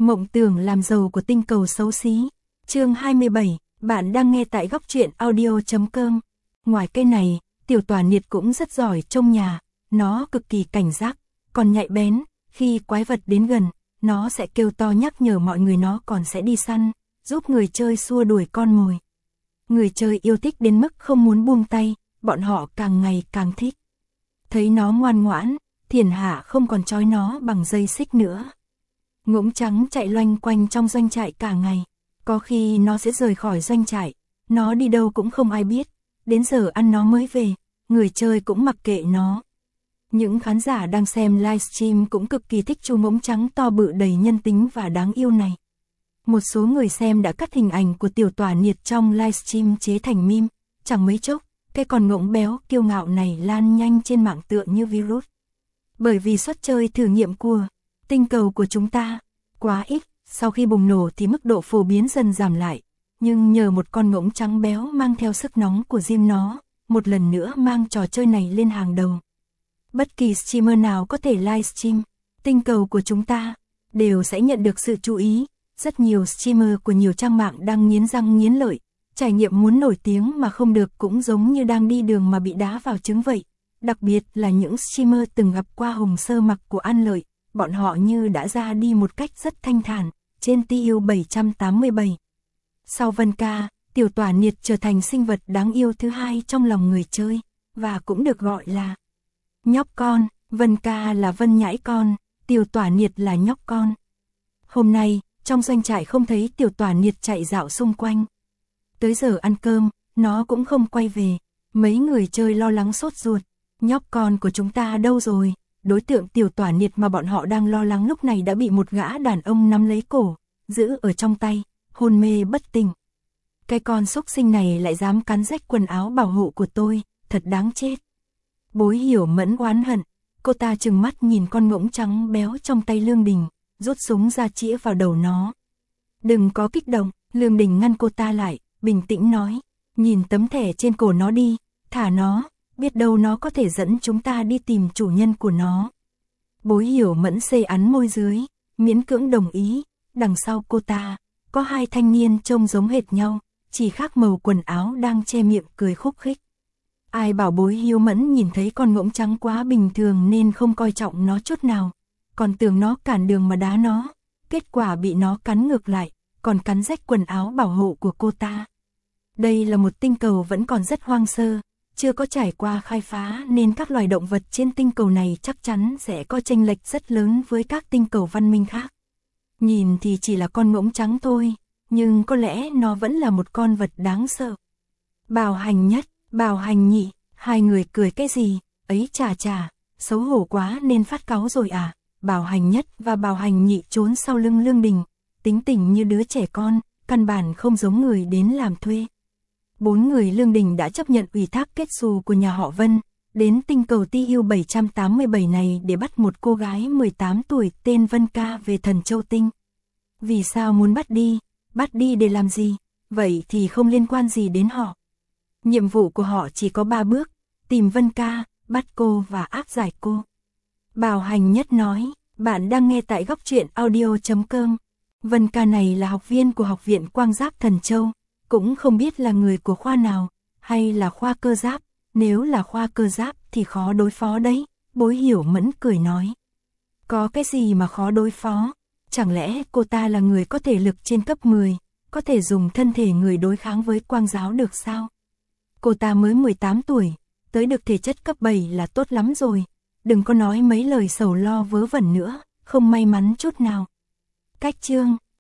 Mộng tưởng làm giàu của tinh cầu xấu xí. Chương 27, bạn đang nghe tại góc truyện audio.com. Ngoài cái này, tiểu tỏa niệt cũng rất giỏi trông nhà, nó cực kỳ cảnh giác, còn nhạy bén, khi quái vật đến gần, nó sẽ kêu to nhắc nhở mọi người, nó còn sẽ đi săn, giúp người chơi xua đuổi con mồi. Người chơi yêu thích đến mức không muốn buông tay, bọn họ càng ngày càng thích. Thấy nó ngoan ngoãn, thiên hạ không còn trói nó bằng dây xích nữa. Ngỗng trắng chạy loanh quanh trong doanh trại cả ngày, có khi nó sẽ rời khỏi doanh trại, nó đi đâu cũng không ai biết, đến giờ ăn nó mới về, người chơi cũng mặc kệ nó. Những khán giả đang xem livestream cũng cực kỳ thích chú ngỗng trắng to bự đầy nhân tính và đáng yêu này. Một số người xem đã cắt hình ảnh của tiểu tỏa niệt trong livestream chế thành meme, chẳng mấy chốc, cái con ngỗng béo kiêu ngạo này lan nhanh trên mạng tựa như virus. Bởi vì suất chơi thử nghiệm của tinh cầu của chúng ta quá ít, sau khi bùng nổ thì mức độ phổ biến dần giảm lại, nhưng nhờ một con ngỗng trắng béo mang theo sức nóng của riêng nó, một lần nữa mang trò chơi này lên hàng đầu. Bất kỳ streamer nào có thể livestream tinh cầu của chúng ta đều sẽ nhận được sự chú ý. Rất nhiều streamer của nhiều trang mạng đang nghiến răng nghiến lợi, trải nghiệm muốn nổi tiếng mà không được cũng giống như đang đi đường mà bị đá vào trứng vậy. Đặc biệt là những streamer từng gặp qua hồng sơ mặc của An Lợi, bọn họ như đã ra đi một cách rất thanh thản, trên TU 787. Sau Vân Ca, tiểu tỏa niệt trở thành sinh vật đáng yêu thứ hai trong lòng người chơi, và cũng được gọi là nhóc con. Vân Ca là Vân Nhãi con, tiểu tỏa niệt là nhóc con. Hôm nay, trong doanh trại không thấy tiểu tỏa niệt chạy dạo xung quanh. Tới giờ ăn cơm, nó cũng không quay về, mấy người chơi lo lắng sốt ruột. Nhóc con của chúng ta đâu rồi? Đối tượng tiểu tỏa niệt mà bọn họ đang lo lắng lúc này đã bị một gã đàn ông nắm lấy cổ, giữ ở trong tay, hôn mê bất tỉnh. Cái con xúc sinh này lại dám cắn rách quần áo bảo hộ của tôi, thật đáng chết. Bối Hiểu Mẫn oán hận, cô ta trừng mắt nhìn con ngỗng trắng béo trong tay Lương Đình, rút súng ra chĩa vào đầu nó. Đừng có kích động, Lương Đình ngăn cô ta lại, bình tĩnh nói, nhìn tấm thẻ trên cổ nó đi, thả nó, biết đâu nó có thể dẫn chúng ta đi tìm chủ nhân của nó. Bối Hiểu Mẫn xê ắn môi dưới, miễn cưỡng đồng ý. Đằng sau cô ta, có hai thanh niên trông giống hệt nhau, chỉ khác màu quần áo đang che miệng cười khúc khích. Ai bảo Bối Hiểu Mẫn nhìn thấy con ngỗng trắng quá bình thường nên không coi trọng nó chút nào, còn tưởng nó cản đường mà đá nó, kết quả bị nó cắn ngược lại, còn cắn rách quần áo bảo hộ của cô ta. Đây là một tinh cầu vẫn còn rất hoang sơ, chưa có trải qua khai phá nên các loài động vật trên tinh cầu này chắc chắn sẽ có chênh lệch rất lớn với các tinh cầu văn minh khác. Nhìn thì chỉ là con ngỗng trắng thôi, nhưng có lẽ nó vẫn là một con vật đáng sợ. Bảo Hành Nhất, Bảo Hành Nhị, hai người cười cái gì, ấy chà, xấu hổ quá nên phát cáu rồi à. Bảo Hành Nhất và Bảo Hành Nhị trốn sau lưng Lương Đình, tính tình như đứa trẻ con, căn bản không giống người đến làm thuê. 4 người Lương Đình đã chấp nhận ủy thác kết xù của nhà họ Vân, đến tinh cầu TU 787 này để bắt một cô gái 18 tuổi tên Vân Ca về Thần Châu Tinh. Vì sao muốn bắt đi? Bắt đi để làm gì? Vậy thì không liên quan gì đến họ. Nhiệm vụ của họ chỉ có 3 bước, tìm Vân Ca, bắt cô và áp giải cô. Bảo Hành Nhất nói, bạn đang nghe tại góc truyện audio.com. Vân Ca này là học viên của Học viện Quang Giáp Thần Châu, cũng không biết là người của khoa nào, hay là khoa cơ giáp. Nếu là khoa cơ giáp thì khó đối phó đấy, Bối Hiểu Mẫn cười nói. Có cái gì mà khó đối phó? Chẳng lẽ cô ta là người có thể lực trên cấp 10, có thể dùng thân thể người đối kháng với quang giáo được sao? Cô ta mới 18 tuổi, tới được thể chất cấp 7 là tốt lắm rồi. Đừng có nói mấy lời sầu lo vớ vẩn nữa, không may mắn chút nào. Cách chương